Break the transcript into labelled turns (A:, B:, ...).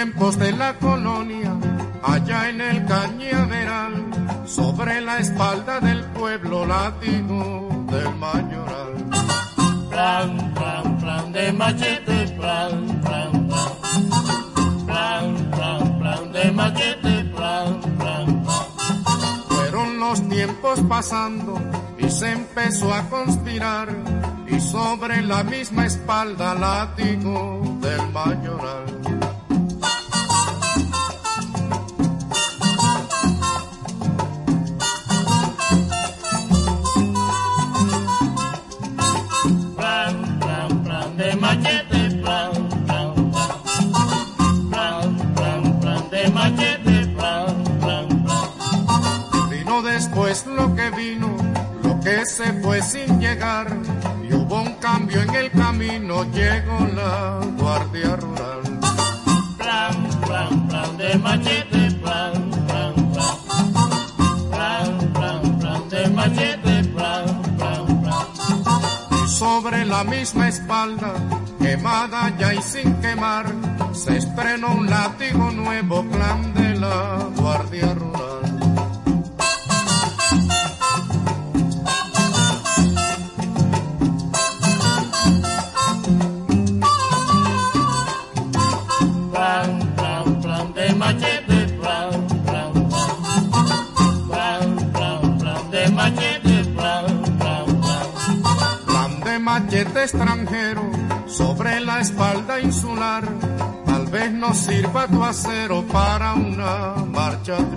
A: tiempos de la colonia, allá en el cañaveral, sobre la espalda del pueblo látigo del mayoral.
B: Plan, plan, plan de machete, plan, plan, plan. Plan, plan, plan de machete, plan, plan, plan.
A: Fueron los tiempos pasando y se empezó a conspirar, y sobre la misma espalda látigo del mayoral.
B: Plan, plan, plan de machete, plan, plan, plan. Plan, plan, plan de machete, plan, plan, plan.
A: Vino después lo que vino, lo que se fue sin llegar, y hubo un cambio en el camino, llegó la Guardia Rural.
B: Plan, plan, plan de machete, plan, plan, plan. Plan, plan, plan de machete, plan, plan, plan.
A: Y sobre la misma espalda, quemada ya y sin quemar, se estrenó un látigo nuevo, plan de la Guardia Rural.
B: Plan, plan, plan de machete, plan, plan, plan. Plan, plan, plan de machete, plan, plan, plan.
A: Plan de machete extranjero sobre la espalda insular, tal vez nos sirva tu acero para una marcha